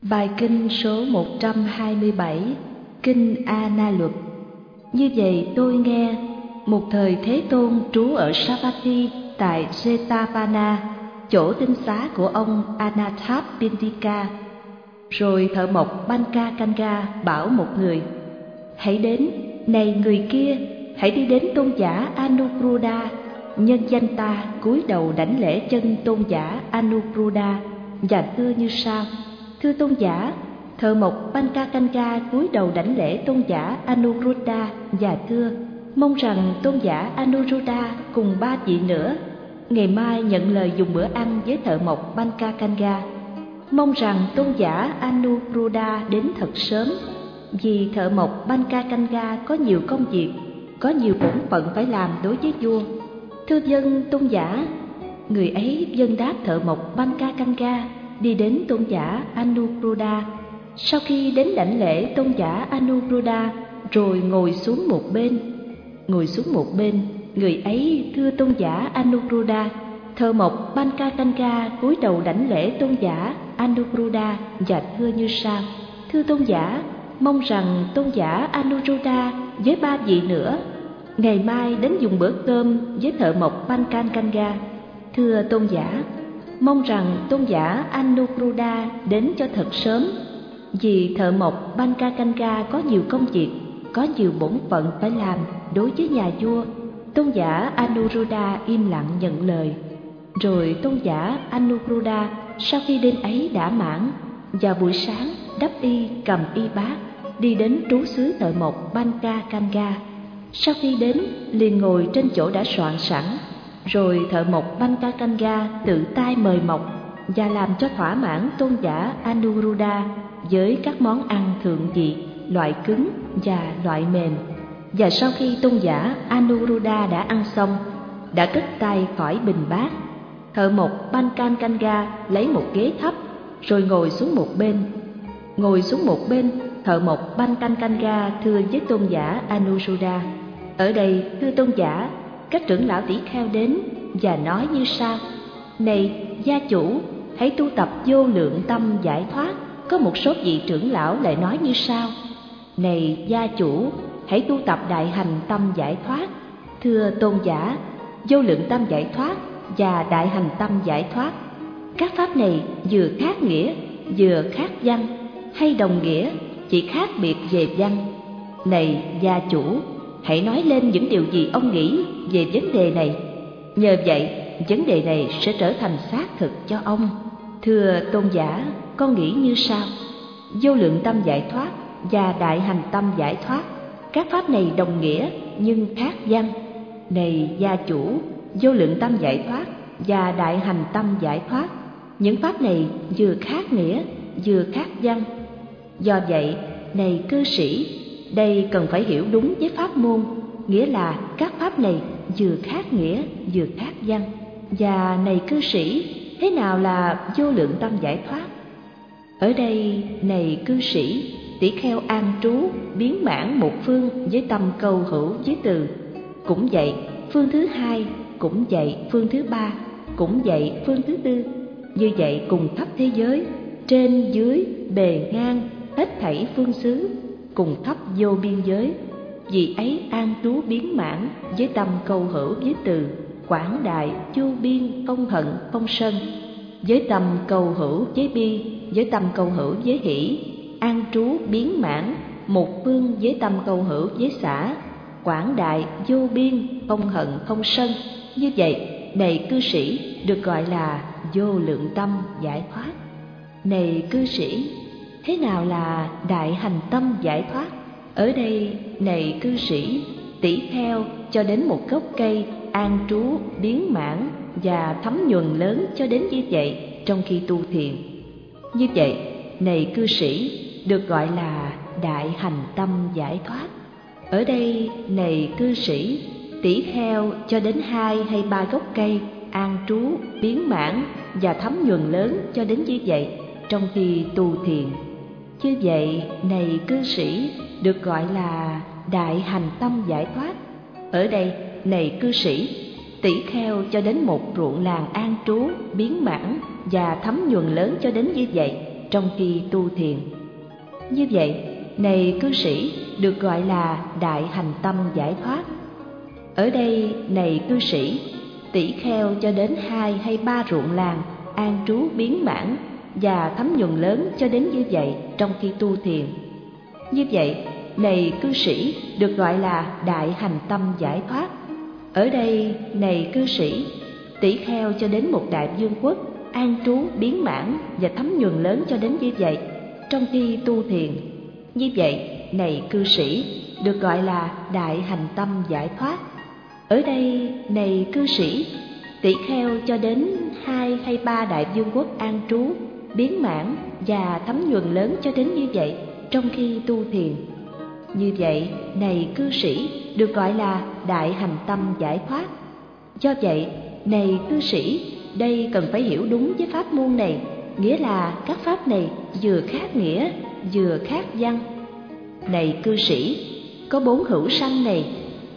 Bài kinh số 127, Kinh A Na Luật. Như vậy tôi nghe, một thời Thế Tôn trú ở Savatthi tại Jetavana, chỗ tinh xá của ông Anathapindika. Rồi thợ mộc Bankakanga bảo một người: hãy đến, này người kia, hãy đi đến tôn giả Anuruddha. Nhân danh ta cúi đầu đảnh lễ chân tôn giả Anuruddha và thưa như sau: thưa tôn giả. Thợ mộc Bankakanga cúi đầu đảnh lễ tôn giả Anuruddha và thưa: mong rằng tôn giả Anuruddha cùng 3 vị nữa ngày mai nhận lời dùng bữa ăn với thợ mộc Bankakanga. Mong rằng tôn giả Anuruddha đến thật sớm, vì thợ mộc Bankakanga có nhiều công việc, có nhiều bổn phận phải làm đối với vua. Thưa dân tôn giả. Người ấy vâng đáp thợ mộc Bankakanga, đi đến tôn giả Anuruddha. Sau khi đến đảnh lễ tôn giả Anuruddha, rồi ngồi xuống một bên. Người ấy thưa tôn giả Anuruddha. Thợ mộc Bankakanga cúi đầu đảnh lễ tôn giả Anuruddha và thưa như sau: thưa tôn giả, mong rằng tôn giả Anuruddha với 3 vị nữa ngày mai đến dùng bữa cơm với thợ mộc Bankakanga. Thưa tôn giả, mong rằng tôn giả Anuruddha đến cho thật sớm, vì thợ mộc Bankakanga có nhiều công việc, có nhiều bổn phận phải làm đối với nhà vua. Tôn giả Anuruddha im lặng nhận lời. Rồi tôn giả Anuruddha sau khi đêm ấy đã mãn, vào buổi sáng đắp y cầm y bát, đi đến trú xứ thợ mộc Bankakanga. Sau khi đến liền ngồi trên chỗ đã soạn sẵn. Rồi thợ mộc Bankakanga tự tay mời mọc và làm cho thỏa mãn tôn giả Anuruddha với các món ăn thượng vị, loại cứng và loại mềm. Và sau khi tôn giả Anuruddha đã ăn xong, đã cất tay khỏi bình bát, thợ mộc Bankakanga lấy một ghế thấp rồi ngồi xuống một bên. Thợ mộc Bankakanga thưa với tôn giả Anuruddha: ở đây thưa tôn giả, các trưởng lão tỷ kheo đến và nói như sau: này gia chủ, hãy tu tập vô lượng tâm giải thoát. Có một số vị trưởng lão lại nói như sau: này gia chủ, hãy tu tập đại hành tâm giải thoát. Thưa tôn giả, vô lượng tâm giải thoát và đại hành tâm giải thoát, các pháp này vừa khác nghĩa, vừa khác văn, hay đồng nghĩa, chỉ khác biệt về văn. Này gia chủ, hãy nói lên những điều gì ông nghĩ về vấn đề này. Nhờ vậy, vấn đề này sẽ trở thành xác thực cho ông. Thưa tôn giả, con nghĩ như sau: vô lượng tâm giải thoát và đại hành tâm giải thoát, các pháp này đồng nghĩa nhưng khác văn. Này gia chủ, vô lượng tâm giải thoát và đại hành tâm giải thoát, những pháp này vừa khác nghĩa, vừa khác văn. Do vậy, này cư sĩ, đây cần phải hiểu đúng với pháp môn, nghĩa là các pháp này vừa khác nghĩa, vừa khác văn. Và này cư sĩ, thế nào là vô lượng tâm giải thoát? Ở đây, này cư sĩ, tỷ kheo an trú biến mãn một phương với tâm câu hữu với từ. Cũng vậy, phương thứ hai, cũng vậy, phương thứ ba, cũng vậy, phương thứ tư. Như vậy cùng khắp thế giới, trên dưới, bề ngang, hết thảy phương xứ, cùng khắp vô biên giới. Vì ấy an trú biến mãn với tâm câu hữu với từ, quảng đại, vô biên, không hận, không sân. Với tâm câu hữu với bi, với tâm câu hữu với hỷ, an trú biến mãn một phương với tâm câu hữu với xả, quảng đại, vô biên, không hận, không sân. Như vậy, này cư sĩ, được gọi là vô lượng tâm giải thoát. Này cư sĩ, thế nào là đại hành tâm giải thoát? Ở đây, này cư sĩ, tỷ kheo cho đến một gốc cây an trú biến mãn và thấm nhuần lớn cho đến như vậy trong khi tu thiền. Như vậy, này cư sĩ, được gọi là đại hành tâm giải thoát. Ở đây, này cư sĩ, tỷ kheo cho đến 2 hay 3 gốc cây an trú biến mãn và thấm nhuần lớn cho đến như vậy trong khi tu thiền. Như vậy, này cư sĩ, được gọi là đại hành tâm giải thoát. Ở đây, này cư sĩ, tỷ kheo cho đến một ruộng làng an trú biến mãn và thấm nhuần lớn cho đến như vậy trong khi tu thiền. Như vậy, này cư sĩ, được gọi là đại hành tâm giải thoát. Ở đây, này cư sĩ, tỷ kheo cho đến 2 hay 3 ruộng làng, an trú biến mãn và thấm nhuần lớn cho đến như vậy trong khi tu thiền. Như vậy, này cư sĩ, được gọi là đại hành tâm giải thoát. Ở đây, này cư sĩ, tỷ kheo cho đến một đại vương quốc, an trú biến mãn và thấm nhuần lớn cho đến như vậy trong khi tu thiền. Như vậy, này cư sĩ, được gọi là đại hành tâm giải thoát. Ở đây, này cư sĩ, tỷ kheo cho đến 2 hay 3 đại vương quốc an trú, biến mãn và thấm nhuần lớn cho đến như vậy trong khi tu thiền. Như vậy, này cư sĩ, được gọi là đại hành tâm giải thoát. Do vậy, này cư sĩ, đây cần phải hiểu đúng với pháp môn này, nghĩa là các pháp này vừa khác nghĩa, vừa khác văn. Này cư sĩ, có 4 hữu sanh này,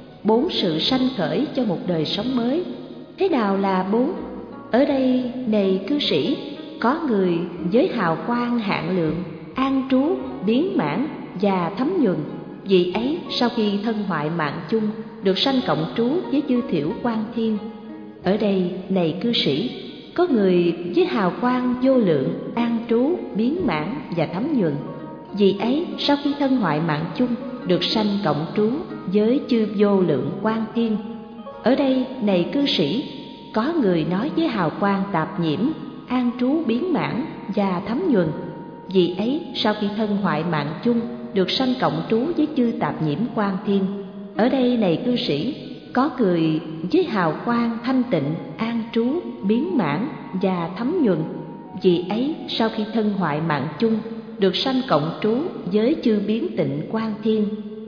4 sự sanh khởi cho một đời sống mới. Thế nào là 4? Ở đây, này cư sĩ, có người với hào quang hạn lượng, an trú, biến mãn và thấm nhuần. Vị ấy sau khi thân hoại mạng chung, được sanh cộng trú với chư thiểu quang thiên. Ở đây, này cư sĩ, có người với hào quang vô lượng, an trú, biến mãn và thấm nhuần. Vị ấy sau khi thân hoại mạng chung, được sanh cộng trú với chư vô lượng quang thiên. Ở đây, này cư sĩ, có người nói với hào quang tạp nhiễm, an trú biến mãn và thấm nhuần. Vị ấy sau khi thân hoại mạng chung, được sanh cộng trú với chư tạp nhiễm quang thiên. Ở đây, này cư sĩ, có người với hào quang thanh tịnh, an trú, biến mãn và thấm nhuần. Vị ấy sau khi thân hoại mạng chung, được sanh cộng trú với chư biến tịnh quang thiên.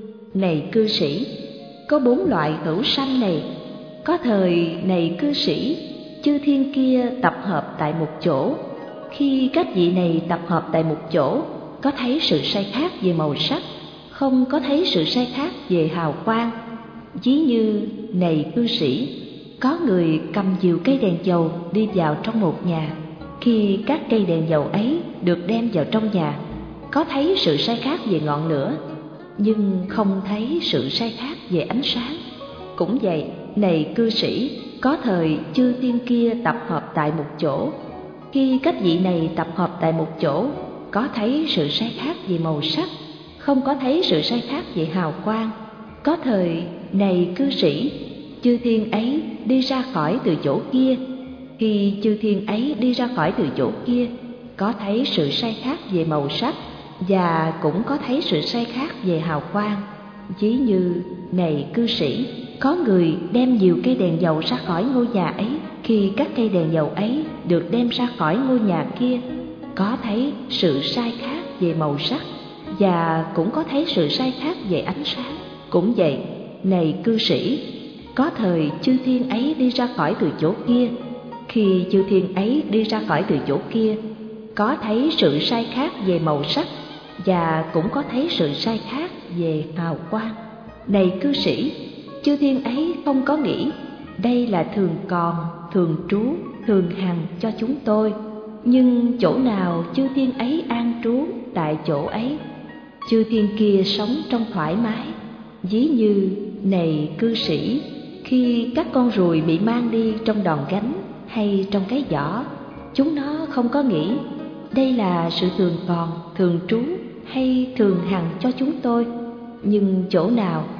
Này cư sĩ, có 4 loại hữu sanh này. Có thời, này cư sĩ, chư thiên kia tập hợp tại một chỗ. Khi các vị này tập hợp tại một chỗ, có thấy sự sai khác về màu sắc, không có thấy sự sai khác về hào quang. Ví như, này cư sĩ, có người cầm dìu cây đèn dầu đi vào trong một nhà. Khi các cây đèn dầu ấy được đem vào trong nhà, có thấy sự sai khác về ngọn lửa, nhưng không thấy sự sai khác về ánh sáng. Cũng vậy, này cư sĩ, có thời chư thiên kia tập hợp tại một chỗ. Khi các vị này tập hợp tại một chỗ, có thấy sự sai khác về màu sắc, không có thấy sự sai khác về hào quang. Có thời, này cư sĩ, chư thiên ấy đi ra khỏi từ chỗ kia. Khi chư thiên ấy đi ra khỏi từ chỗ kia, có thấy sự sai khác về màu sắc và cũng có thấy sự sai khác về hào quang. Ví như, này cư sĩ, có người đem nhiều cây đèn dầu ra khỏi ngôi nhà ấy. Khi các cây đèn dầu ấy được đem ra khỏi ngôi nhà kia, có thấy sự sai khác về màu sắc và cũng có thấy sự sai khác về ánh sáng. Cũng vậy, này cư sĩ, có thời chư thiên ấy đi ra khỏi từ chỗ kia. Khi chư thiên ấy đi ra khỏi từ chỗ kia, có thấy sự sai khác về màu sắc và cũng có thấy sự sai khác về hào quang. Này cư sĩ, chư thiên ấy không có nghĩ đây là thường còn, thường trú, thường hằng cho chúng tôi. Nhưng chỗ nào chư thiên ấy an trú, tại chỗ ấy chư thiên kia sống trong thoải mái. Ví như, này cư sĩ, khi các con ruồi bị mang đi trong đòn gánh hay trong cái giỏ, chúng nó không có nghĩ đây là sự thường còn, thường trú hay thường hằng cho chúng tôi. Nhưng chỗ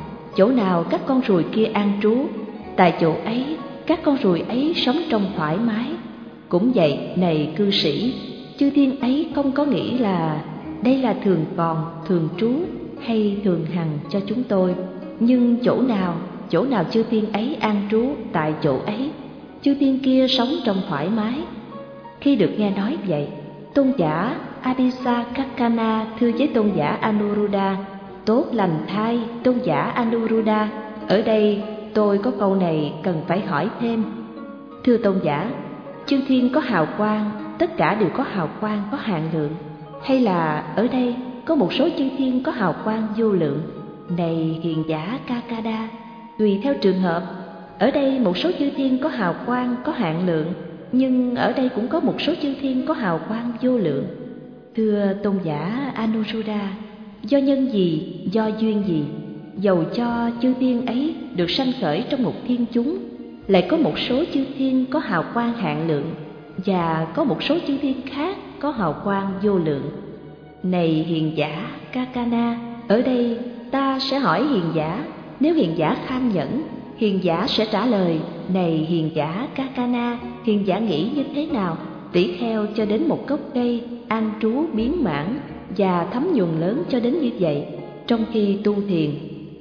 nào các con ruồi kia an trú, tại chỗ ấy các con ruồi ấy sống trong thoải mái. Cũng vậy, này cư sĩ, chư thiên ấy không có nghĩ là đây là thường còn, thường trú hay thường hằng cho chúng tôi. Nhưng chỗ nào chư thiên ấy an trú, tại chỗ ấy chư thiên kia sống trong thoải mái. Khi được nghe nói vậy, tôn giả Abhisakakana thưa với tôn giả Anuruddha: tốt lành thay, tôn giả Anuruddha, ở đây tôi có câu này cần phải hỏi thêm. Thưa tôn giả, chư thiên có hào quang, tất cả đều có hào quang có hạn lượng, hay là ở đây có một số chư thiên có hào quang vô lượng? Này hiền giả Kakada, tùy theo trường hợp, ở đây một số chư thiên có hào quang có hạn lượng, nhưng ở đây cũng có một số chư thiên có hào quang vô lượng. Thưa tôn giả Anuruddha, do nhân gì, do duyên gì, dầu cho chư thiên ấy được sanh khởi trong một thiên chúng, lại có một số chư thiên có hào quang hạn lượng, và có một số chư thiên khác có hào quang vô lượng. Này hiền giả Kakana, ở đây ta sẽ hỏi hiền giả. Nếu hiền giả kham nhẫn, hiền giả sẽ trả lời: này hiền giả Kakana, hiền giả nghĩ như thế nào? Tỷ kheo cho đến một gốc cây an trú biến mãn và thấm nhuần lớn cho đến như vậy trong khi tu thiền,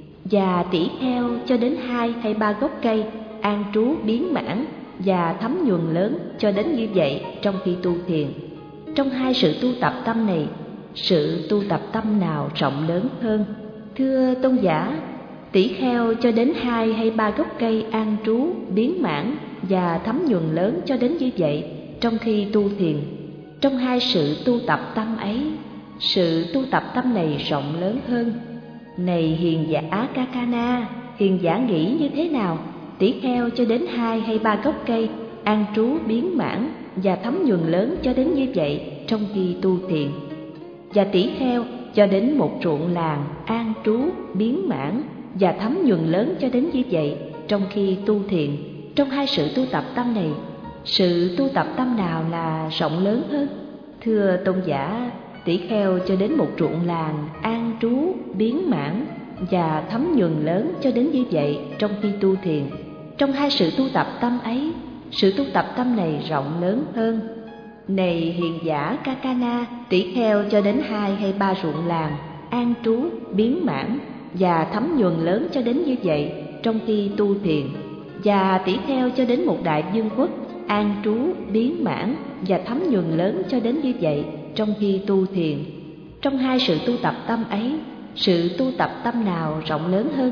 và tỷ kheo cho đến 2 hay 3 gốc cây an trú biến mãn và thấm nhuần lớn cho đến như vậy trong khi tu thiền. Trong hai sự tu tập tâm này, sự tu tập tâm nào rộng lớn hơn? Thưa tôn giả, tỷ kheo cho đến 2 hay 3 gốc cây an trú biến mãn và thấm nhuần lớn cho đến như vậy trong khi tu thiền. Trong hai sự tu tập tâm ấy, sự tu tập tâm này rộng lớn hơn. Này hiền giả Kakana, hiền giả nghĩ như thế nào? Tỷ kheo cho đến 2 hay 3 gốc cây an trú biến mãn và thấm nhuần lớn cho đến như vậy trong khi tu thiền, và tỷ kheo cho đến một ruộng làng an trú biến mãn và thấm nhuần lớn cho đến như vậy trong khi tu thiền. Trong hai sự tu tập tâm này, sự tu tập tâm nào là rộng lớn hơn? Thưa tôn giả, tỷ kheo cho đến một ruộng làng an trú biến mãn và thấm nhuần lớn cho đến như vậy trong khi tu thiền. Trong hai sự tu tập tâm ấy, sự tu tập tâm này rộng lớn hơn. Này hiền giả Kakana, tỷ kheo cho đến 2 hay 3 ruộng làng an trú biến mãn và thấm nhuần lớn cho đến như vậy trong khi tu thiền, và tỷ kheo cho đến một đại vương quốc an trú biến mãn và thấm nhuần lớn cho đến như vậy trong khi tu thiền. Trong hai sự tu tập tâm ấy, sự tu tập tâm nào rộng lớn hơn?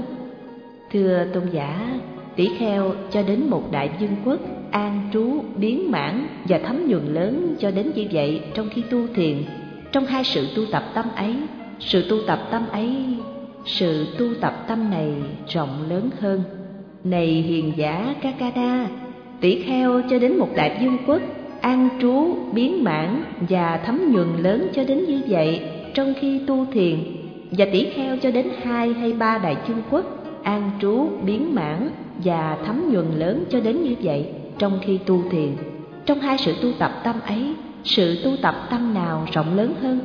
Thưa tôn giả, tỷ kheo cho đến một đại vương quốc an trú biến mãn và thấm nhuần lớn cho đến như vậy trong khi tu thiền. Trong hai sự tu tập tâm ấy, sự tu tập tâm ấy, sự tu tập tâm này rộng lớn hơn. Này hiền giả Kakana, tỷ kheo cho đến một đại vương quốc an trú biến mãn và thấm nhuần lớn cho đến như vậy trong khi tu thiền, và tỷ kheo cho đến 2 hay 3 đại vương quốc an trú biến mãn và thấm nhuần lớn cho đến như vậy trong khi tu thiền. Trong hai sự tu tập tâm ấy, sự tu tập tâm nào rộng lớn hơn?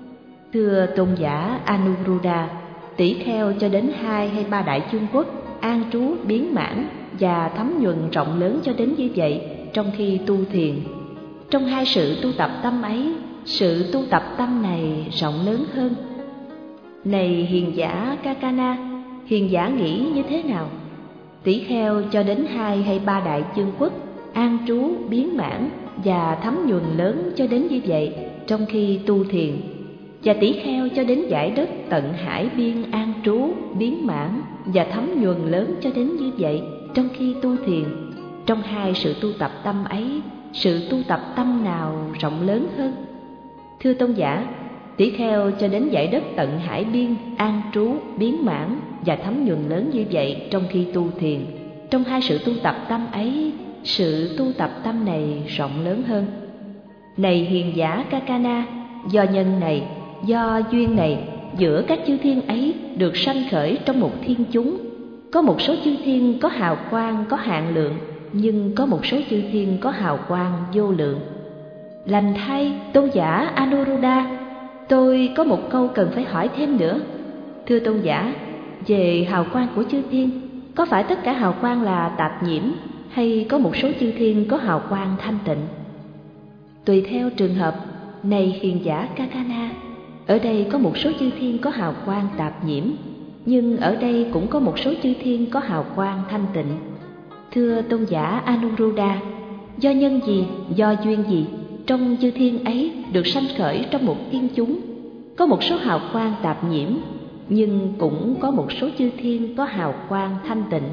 Thưa tôn giả Anuruddha, tỷ kheo cho đến 2 hay 3 đại vương quốc an trú biến mãn và thấm nhuần rộng lớn cho đến như vậy trong khi tu thiền. Trong hai sự tu tập tâm ấy, sự tu tập tâm này rộng lớn hơn. Này hiền giả Kakana, hiền giả nghĩ như thế nào? Tỷ kheo cho đến 2 hay 3 đại vương quốc an trú biến mãn và thấm nhuần lớn cho đến như vậy trong khi tu thiền, và tỷ kheo cho đến dải đất tận hải biên an trú biến mãn và thấm nhuần lớn cho đến như vậy trong khi tu thiền. Trong hai sự tu tập tâm ấy, sự tu tập tâm nào rộng lớn hơn? Thưa tôn giả, tỷ kheo cho đến dải đất tận hải biên an trú biến mãn và thấm nhuần lớn như vậy trong khi tu thiền. Trong hai sự tu tập tâm ấy, sự tu tập tâm này rộng lớn hơn. Này hiền giả Kakana, do nhân này, do duyên này, giữa các chư thiên ấy được sanh khởi trong một thiên chúng. Có một số chư thiên có hào quang có hạn lượng, nhưng có một số chư thiên có hào quang vô lượng. Lành thay, tôn giả Anuruddha, tôi có một câu cần phải hỏi thêm nữa. Thưa tôn giả, về hào quang của chư thiên, có phải tất cả hào quang là tạp nhiễm, hay có một số chư thiên có hào quang thanh tịnh? Tùy theo trường hợp. Này hiền giả Kakana, ở đây có một số chư thiên có hào quang tạp nhiễm, nhưng ở đây cũng có một số chư thiên có hào quang thanh tịnh. Thưa tôn giả Anuruddha, do nhân gì, do duyên gì, trong chư thiên ấy được sanh khởi trong một thiên chúng? Có một số hào quang tạp nhiễm, nhưng cũng có một số chư thiên có hào quang thanh tịnh.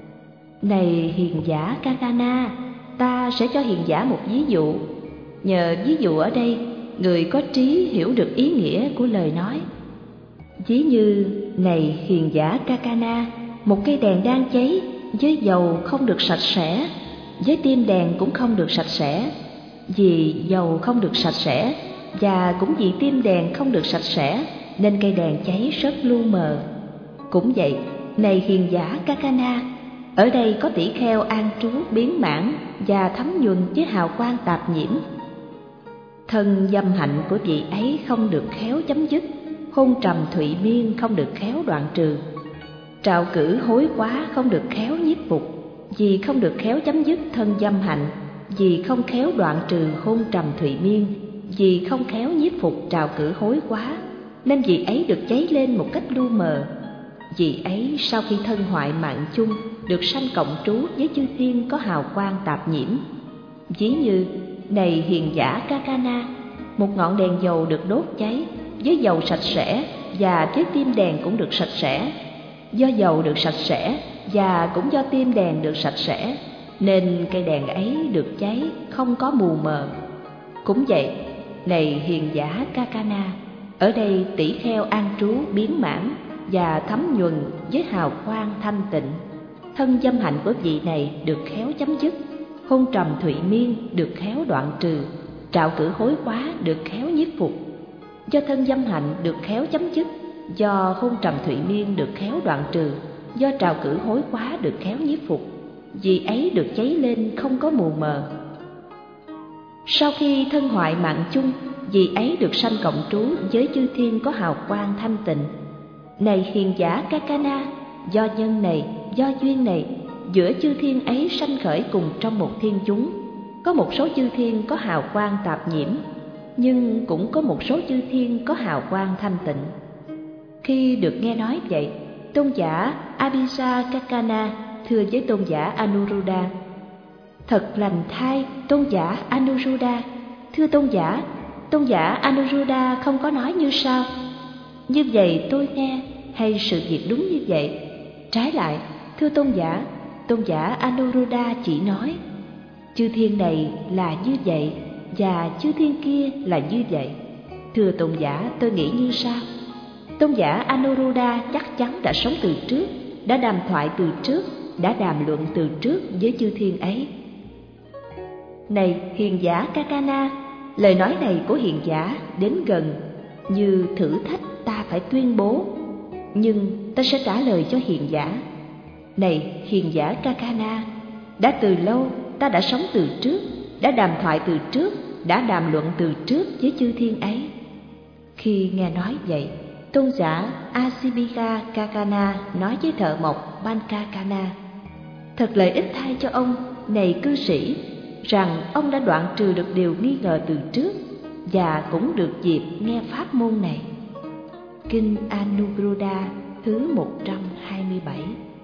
Này hiền giả Kakana, ta sẽ cho hiền giả một ví dụ. Nhờ ví dụ ở đây, người có trí hiểu được ý nghĩa của lời nói. Ví như, này hiền giả Kakana, một cây đèn đang cháy, với dầu không được sạch sẽ, với tim đèn cũng không được sạch sẽ. Vì dầu không được sạch sẽ, và cũng vì tim đèn không được sạch sẽ nên cây đèn cháy rất lu mờ. Cũng vậy, này hiền giả Kakana, ở đây có tỷ kheo an trú biến mãn và thấm nhuần với hào quang tạp nhiễm. Thân dâm hạnh của vị ấy không được khéo chấm dứt, hôn trầm thụy miên không được khéo đoạn trừ, trạo cử hối quá không được khéo nhiếp phục. Vì không được khéo chấm dứt thân dâm hạnh, vì không khéo đoạn trừ hôn trầm thụy miên, vì không khéo nhiếp phục trạo cử hối quá, nên vị ấy được cháy lên một cách lu mờ. Vị ấy sau khi thân hoại mạng chung được sanh cộng trú với chư thiên có hào quang tạp nhiễm. Ví như, này hiền giả Kakana, một ngọn đèn dầu được đốt cháy với dầu sạch sẽ và với tim đèn cũng được sạch sẽ. Do dầu được sạch sẽ và cũng do tim đèn được sạch sẽ nên cây đèn ấy được cháy không có mù mờ. Cũng vậy, này hiền giả Kakana, ở đây tỷ kheo an trú biến mãn và thấm nhuần với hào quang thanh tịnh. Thân dâm hạnh của vị này được khéo chấm dứt, hôn trầm thụy miên được khéo đoạn trừ, trạo cử hối quá được khéo nhiếp phục. Do thân dâm hạnh được khéo chấm dứt, do hôn trầm thụy miên được khéo đoạn trừ, do trạo cử hối quá được khéo nhiếp phục, vì ấy được cháy lên không có mù mờ. Sau khi thân hoại mạng chung, vì ấy được sanh cộng trú với chư thiên có hào quang thanh tịnh. Này hiền giả Kakana, do nhân này, do duyên này, giữa chư thiên ấy sanh khởi cùng trong một thiên chúng. Có một số chư thiên có hào quang tạp nhiễm, nhưng cũng có một số chư thiên có hào quang thanh tịnh. Khi được nghe nói vậy, tôn giả Abhisakakana thưa với tôn giả Anuruddha: Thật lành thay tôn giả Anuruddha. Thưa tôn giả Anuruddha không có nói như sau: Như vậy tôi nghe, hay sự việc đúng như vậy? Trái lại, thưa tôn giả Anuruddha chỉ nói: Chư thiên này là như vậy và chư thiên kia là như vậy. Thưa tôn giả, tôi nghĩ như sau: Tôn giả Anuruddha chắc chắn đã sống từ trước, đã đàm thoại từ trước, đã đàm luận từ trước với chư thiên ấy. Này hiền giả Kakana, lời nói này của hiền giả đến gần như thử thách ta phải tuyên bố, nhưng ta sẽ trả lời cho hiền giả. Này hiền giả Kakana, đã từ lâu ta đã sống từ trước, đã đàm thoại từ trước, đã đàm luận từ trước với chư thiên ấy. Khi nghe nói vậy, tôn giả Asibika Kakana nói với thợ mộc Bankakana: Thật lợi ích thay cho ông, này cư sĩ, rằng ông đã đoạn trừ được điều nghi ngờ từ trước và cũng được dịp nghe pháp môn này. Kinh Anuruddha thứ 127.